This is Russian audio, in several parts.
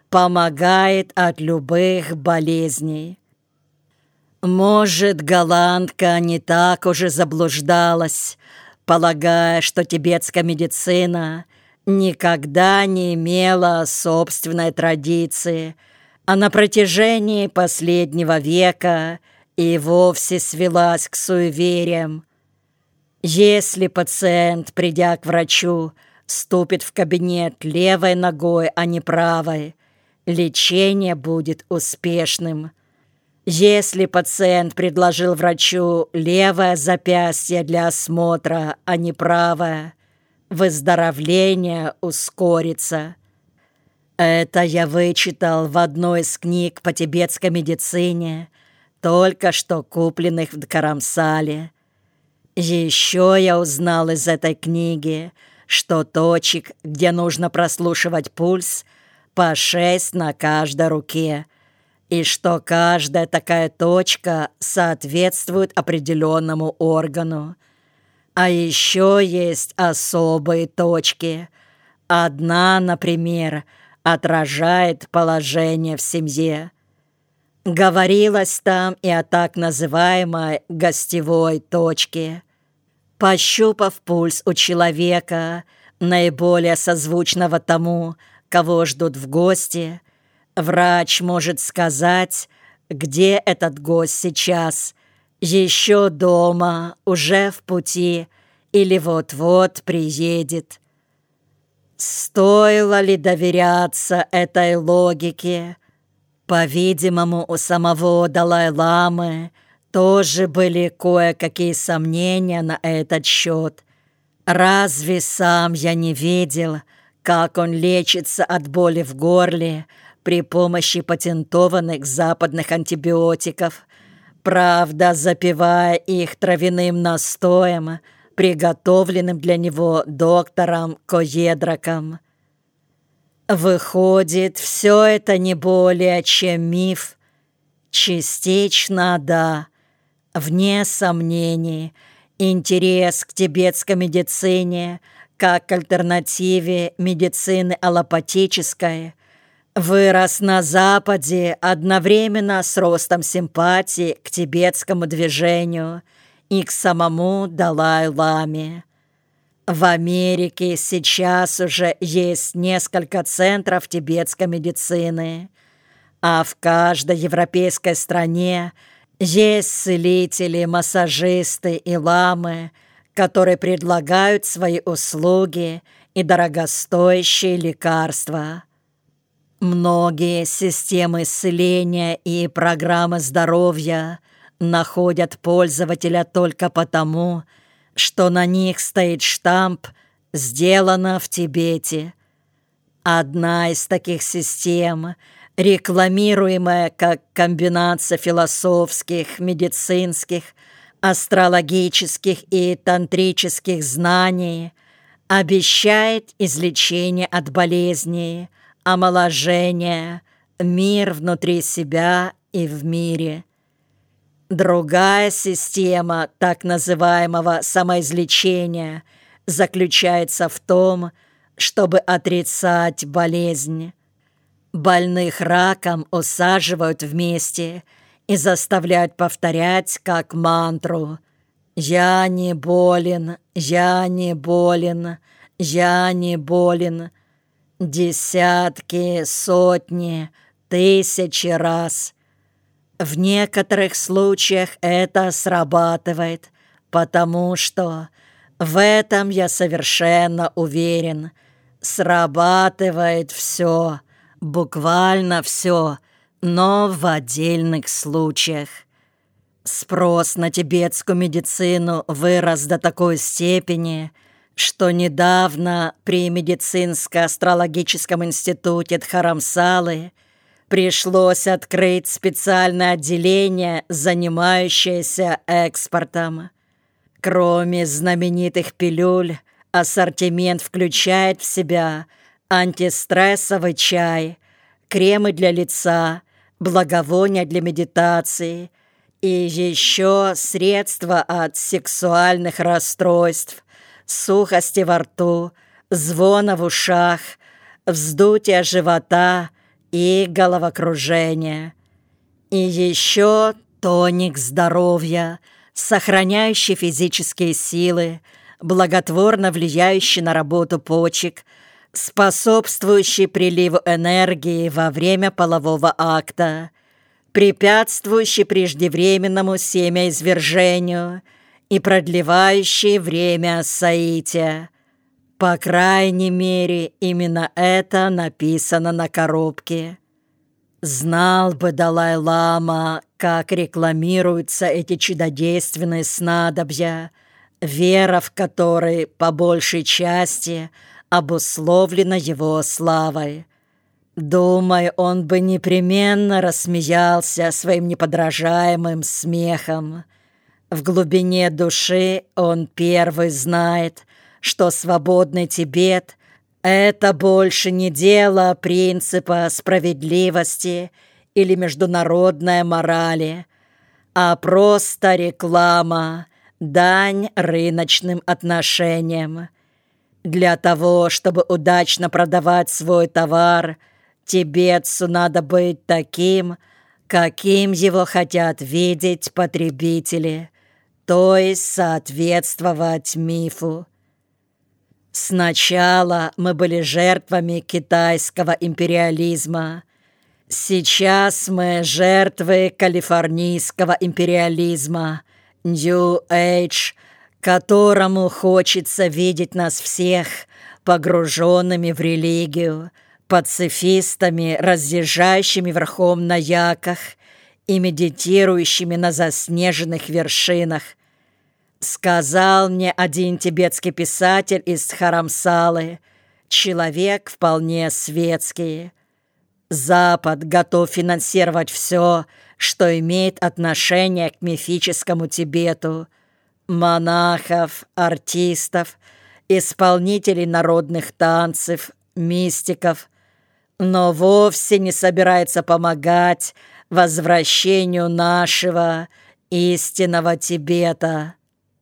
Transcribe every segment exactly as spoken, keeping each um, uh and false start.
помогает от любых болезней. Может, голландка не так уже заблуждалась, полагая, что тибетская медицина никогда не имела собственной традиции, а на протяжении последнего века и вовсе свелась к суевериям. Если пациент, придя к врачу, ступит в кабинет левой ногой, а не правой, лечение будет успешным. Если пациент предложил врачу левое запястье для осмотра, а не правое, выздоровление ускорится. Это я вычитал в одной из книг по тибетской медицине, только что купленных в Dharamsala. Еще я узнал из этой книги, что точек, где нужно прослушивать пульс, по шесть на каждой руке, и что каждая такая точка соответствует определенному органу. А еще есть особые точки. Одна, например, отражает положение в семье. Говорилось там и о так называемой гостевой точке. Пощупав пульс у человека, наиболее созвучного тому, кого ждут в гости, врач может сказать, где этот гость сейчас, еще дома, уже в пути или вот-вот приедет. Стоило ли доверяться этой логике? По-видимому, у самого Далай-ламы тоже были кое-какие сомнения на этот счет. Разве сам я не видел, как он лечится от боли в горле при помощи патентованных западных антибиотиков, правда, запивая их травяным настоем, приготовленным для него доктором Коедраком. Выходит, все это не более чем миф. Частично, да. Вне сомнений, интерес к тибетской медицине как к альтернативе медицины аллопатической вырос на Западе одновременно с ростом симпатии к тибетскому движению и к самому Далай-ламе. В Америке сейчас уже есть несколько центров тибетской медицины, а в каждой европейской стране есть целители, массажисты и ламы, которые предлагают свои услуги и дорогостоящие лекарства. Многие системы исцеления и программы здоровья находят пользователя только потому, что на них стоит штамп «Сделано в Тибете». Одна из таких систем, рекламируемая как комбинация философских, медицинских, астрологических и тантрических знаний, обещает излечение от болезней, омоложение, мир внутри себя и в мире. Другая система так называемого самоизлечения заключается в том, чтобы отрицать болезнь. Больных раком усаживают вместе и заставляют повторять как мантру: «Я не болен, я не болен, я не болен» десятки, сотни, тысячи раз. В некоторых случаях это срабатывает, потому что, в этом я совершенно уверен, срабатывает все, буквально все, но в отдельных случаях. Спрос на тибетскую медицину вырос до такой степени, что недавно при медицинско-астрологическом институте Dharamsala пришлось открыть специальное отделение, занимающееся экспортом. Кроме знаменитых пилюль, ассортимент включает в себя антистрессовый чай, кремы для лица, благовония для медитации и еще средства от сексуальных расстройств, сухости во рту, звона в ушах, вздутия живота и головокружение. И еще тоник здоровья, сохраняющий физические силы, благотворно влияющий на работу почек, способствующий приливу энергии во время полового акта, препятствующий преждевременному семяизвержению и продлевающий время соития. По крайней мере, именно это написано на коробке. Знал бы Далай-лама, как рекламируются эти чудодейственные снадобья, вера в которые по большей части обусловлена его славой. Думаю, он бы непременно рассмеялся своим неподражаемым смехом. В глубине души он первый знает, что свободный Тибет — это больше не дело принципа справедливости или международной морали, а просто реклама, дань рыночным отношениям. Для того, чтобы удачно продавать свой товар, тибетцу надо быть таким, каким его хотят видеть потребители, то есть соответствовать мифу. Сначала мы были жертвами китайского империализма. Сейчас мы жертвы калифорнийского империализма, New Age, которому хочется видеть нас всех погруженными в религию, пацифистами, разъезжающими верхом на яках и медитирующими на заснеженных вершинах. Сказал мне один тибетский писатель из Дхарамсалы, человек вполне светский: Запад готов финансировать все, что имеет отношение к мифическому Тибету, монахов, артистов, исполнителей народных танцев, мистиков, но вовсе не собирается помогать возвращению нашего истинного Тибета.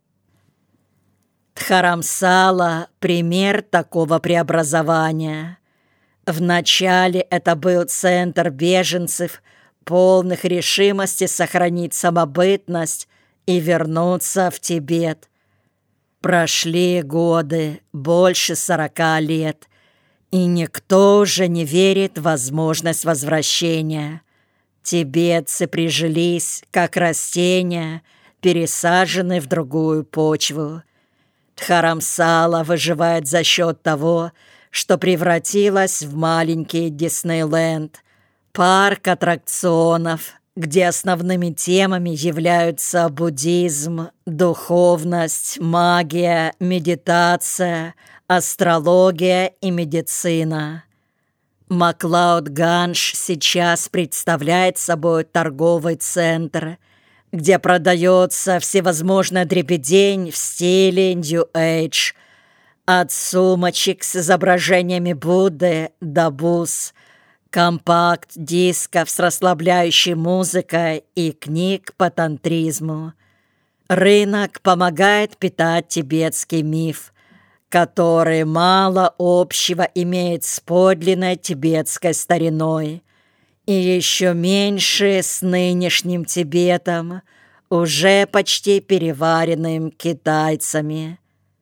Дхарамсала – пример такого преобразования. Вначале это был центр беженцев, полных решимости сохранить самобытность и вернуться в Тибет. Прошли годы, больше сорока лет, и никто уже не верит в возможность возвращения. Тибетцы прижились, как растения, пересаженные в другую почву. Дхарамсала выживает за счет того, что превратилась в маленький Диснейленд, парк аттракционов, где основными темами являются буддизм, духовность, магия, медитация, астрология и медицина. Маклауд-Ганж сейчас представляет собой торговый центр, где продается всевозможная дребедень в стиле New Age, от сумочек с изображениями Будды до бус, компакт-дисков с расслабляющей музыкой и книг по тантризму. Рынок помогает питать тибетский миф, который мало общего имеет с подлинной тибетской стариной, и еще меньше с нынешним Тибетом, уже почти переваренным китайцами.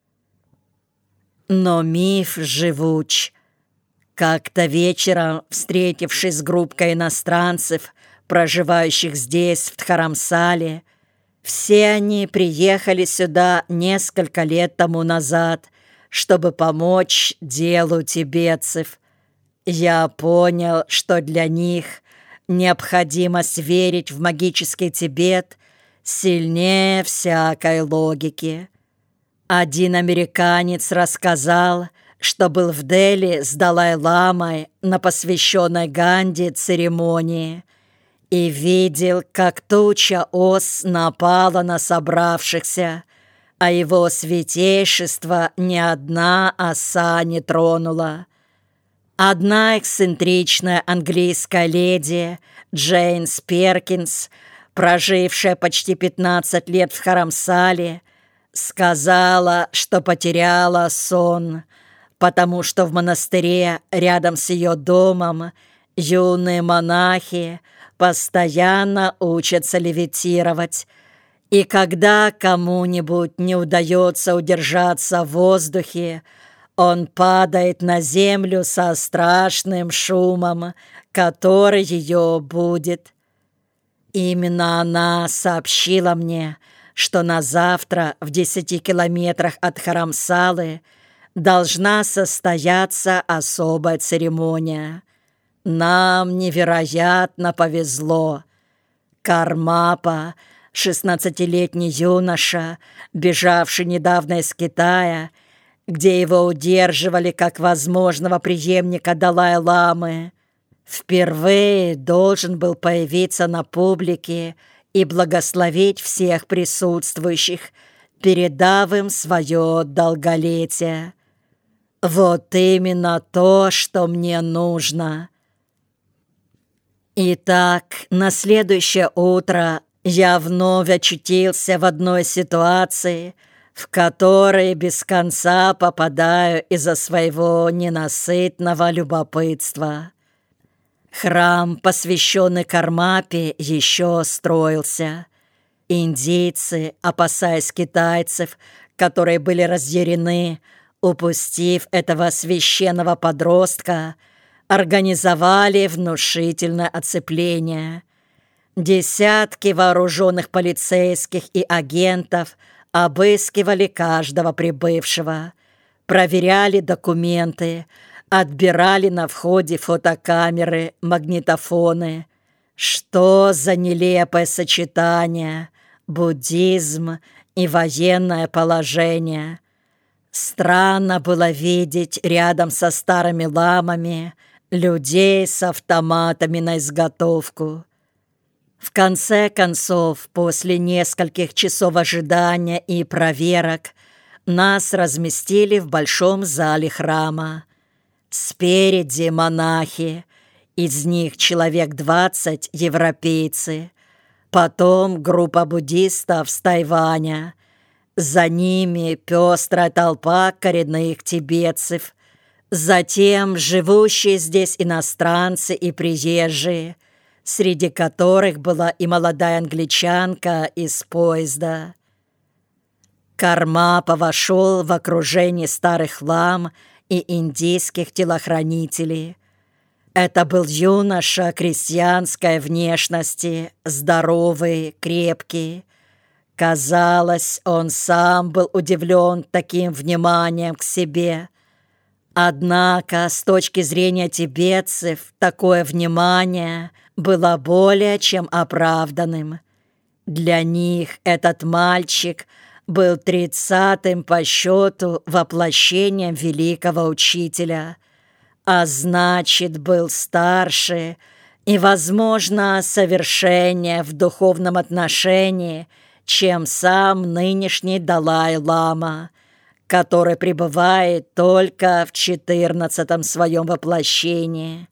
Но миф живуч. Как-то вечером, встретившись с группкой иностранцев, проживающих здесь, в Дхарамсале, все они приехали сюда несколько лет тому назад, чтобы помочь делу тибетцев. Я понял, что для них необходимость верить в магический Тибет сильнее всякой логики. Один американец рассказал, что был в Дели с Далай-ламой на посвященной Ганди церемонии и видел, как туча ос напала на собравшихся, а его святейшество ни одна оса не тронула. Одна эксцентричная английская леди, Джейнс Перкинс, прожившая почти пятнадцать лет в Дхарамсале, сказала, что потеряла сон, потому что в монастыре рядом с ее домом юные монахи постоянно учатся левитировать, и когда кому-нибудь не удается удержаться в воздухе, он падает на землю со страшным шумом, который ее будет. Именно она сообщила мне, что на завтра в десяти километрах от Харамсалы должна состояться особая церемония. Нам невероятно повезло. Кармапа, шестнадцатилетний юноша, бежавший недавно из Китая, где его удерживали как возможного преемника Далай-ламы, впервые должен был появиться на публике и благословить всех присутствующих, передав им свое долголетие. Вот именно то, что мне нужно. Итак, на следующее утро я вновь очутился в одной ситуации, в которой без конца попадаю из-за своего ненасытного любопытства. Храм, посвященный Кармапе, еще строился. Индийцы, опасаясь китайцев, которые были разъярены, упустив этого священного подростка, организовали внушительное оцепление. Десятки вооруженных полицейских и агентов обыскивали каждого прибывшего, проверяли документы, отбирали на входе фотокамеры, магнитофоны. Что за нелепое сочетание – буддизм и военное положение. Странно было видеть рядом со старыми ламами людей с автоматами на изготовку. В конце концов, после нескольких часов ожидания и проверок, нас разместили в большом зале храма. Спереди монахи, из них человек двадцать европейцы, потом группа буддистов с Тайваня, за ними пестрая толпа коренных тибетцев, затем живущие здесь иностранцы и приезжие, среди которых была и молодая англичанка из поезда. Кармапа вошел в окружении старых лам и индийских телохранителей. Это был юноша крестьянской внешности, здоровый, крепкий. Казалось, он сам был удивлен таким вниманием к себе. Однако, с точки зрения тибетцев, такое внимание было более чем оправданным. Для них этот мальчик был тридцатым по счету воплощением великого учителя, а значит, был старше и, возможно, совершеннее в духовном отношении, чем сам нынешний Далай-лама, который пребывает только в четырнадцатом своем воплощении.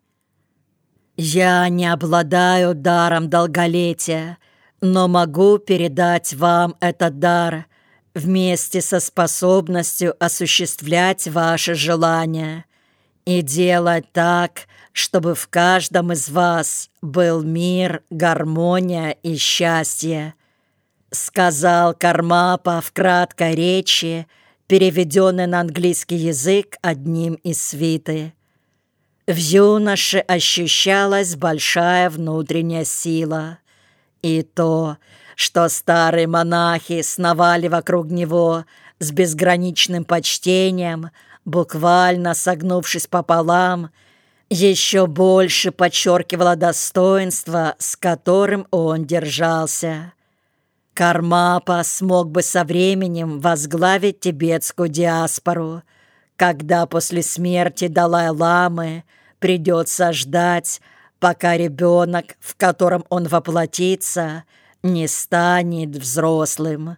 Я не обладаю даром долголетия, но могу передать вам этот дар вместе со способностью осуществлять ваши желания и делать так, чтобы в каждом из вас был мир, гармония и счастье, сказал Кармапа в краткой речи, переведенной на английский язык одним из свиты. В юноше ощущалась большая внутренняя сила, и то, что старые монахи сновали вокруг него с безграничным почтением, буквально согнувшись пополам, еще больше подчеркивало достоинство, с которым он держался. Кармапа смог бы со временем возглавить тибетскую диаспору, когда после смерти Далай-ламы придется ждать, пока ребенок, в котором он воплотится, не станет взрослым.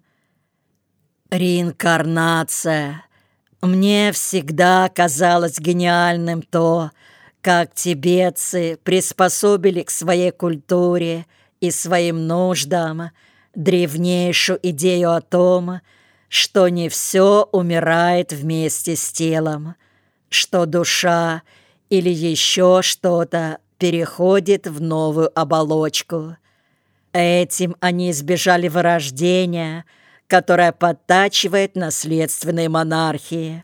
Реинкарнация. Мне всегда казалось гениальным то, как тибетцы приспособили к своей культуре и своим нуждам древнейшую идею о том, что не все умирает вместе с телом, что душа или еще что-то переходит в новую оболочку. Этим они избежали вырождения, которое подтачивает наследственные монархии.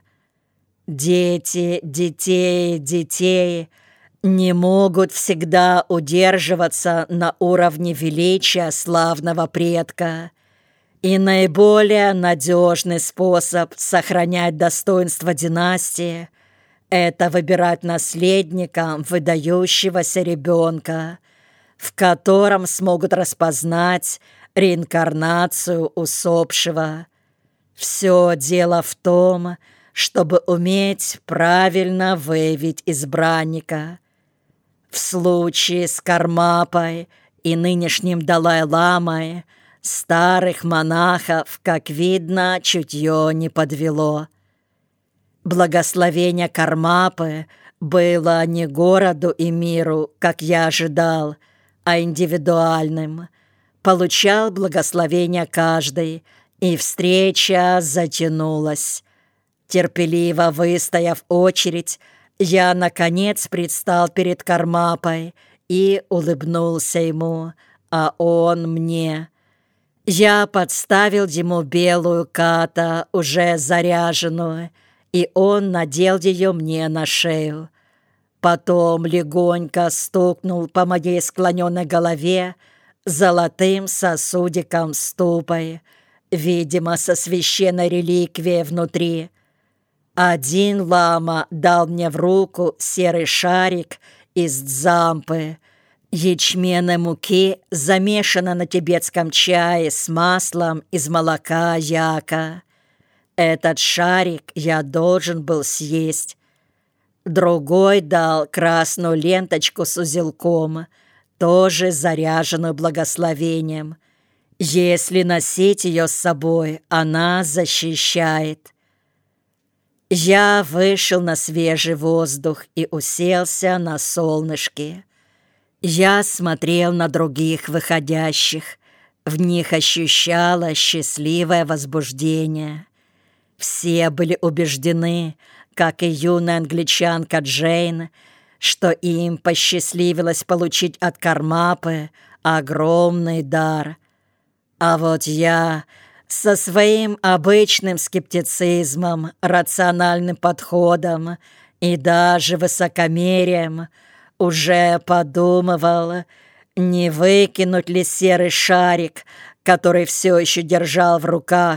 Дети, детей, детей не могут всегда удерживаться на уровне величия славного предка. И наиболее надежный способ сохранять достоинство династии – это выбирать наследником выдающегося ребенка, в котором смогут распознать реинкарнацию усопшего. Все дело в том, чтобы уметь правильно выявить избранника. В случае с Кармапой и нынешним Далай-ламой старых монахов, как видно, чутье не подвело. Благословение Кармапы было не городу и миру, как я ожидал, а индивидуальным. Получал благословение каждый, и встреча затянулась. Терпеливо выстояв очередь, я, наконец, предстал перед Кармапой и улыбнулся ему, а он мне. Я подставил ему белую ката, уже заряженную, и он надел ее мне на шею. Потом легонько стукнул по моей склоненной голове золотым сосудиком с тупой, видимо, со священной реликвией внутри. Один лама дал мне в руку серый шарик из дзампы, ячменной муки, замешанной на тибетском чае с маслом из молока яка. Этот шарик я должен был съесть. Другой дал красную ленточку с узелком, тоже заряженную благословением. Если носить ее с собой, она защищает. Я вышел на свежий воздух и уселся на солнышке. Я смотрел на других выходящих. В них ощущало счастливое возбуждение. Все были убеждены, как и юная англичанка Джейн, что им посчастливилось получить от Кармапы огромный дар. А вот я со своим обычным скептицизмом, рациональным подходом и даже высокомерием уже подумывал, не выкинуть ли серый шарик, который все еще держал в руках.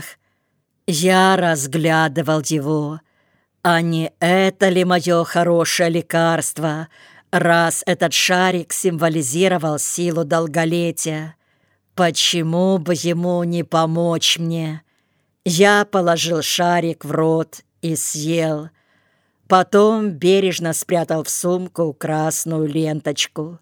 Я разглядывал его. А не это ли мое хорошее лекарство, раз этот шарик символизировал силу долголетия? Почему бы ему не помочь мне? Я положил шарик в рот и съел. Потом бережно спрятал в сумку красную ленточку.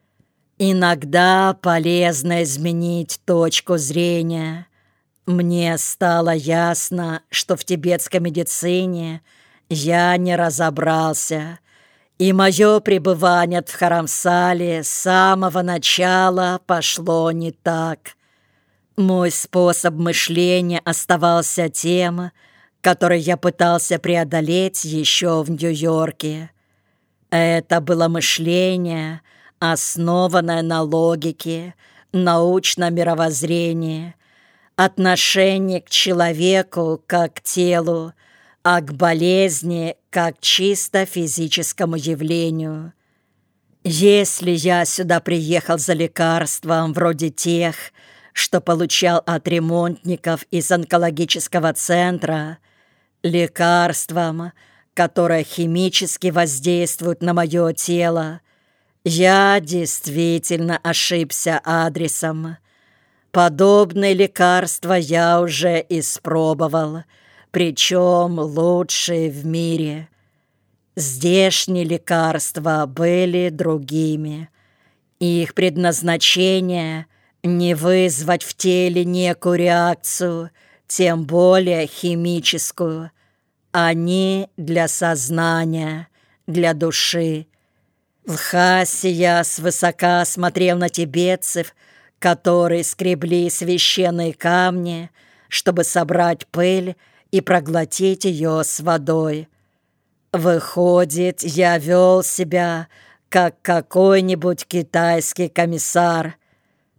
Иногда полезно изменить точку зрения. Мне стало ясно, что в тибетской медицине я не разобрался, и мое пребывание в Харамсале с самого начала пошло не так. Мой способ мышления оставался тем, который я пытался преодолеть еще в Нью-Йорке. Это было мышление, основанное на логике, научном мировоззрении, отношении к человеку как к телу, а к болезни как к чисто физическому явлению. Если я сюда приехал за лекарством вроде тех, что получал от ремонтников из онкологического центра, лекарством, которое химически воздействует на мое тело, я действительно ошибся адресом. Подобные лекарства я уже испробовал, причем лучшие в мире. Здешние лекарства были другими. Их предназначение — не вызвать в теле некую реакцию, тем более химическую. Они для сознания, для души. В Лхасе я свысока смотрел на тибетцев, которые скребли священные камни, чтобы собрать пыль и проглотить ее с водой. Выходит, я вел себя как какой-нибудь китайский комиссар.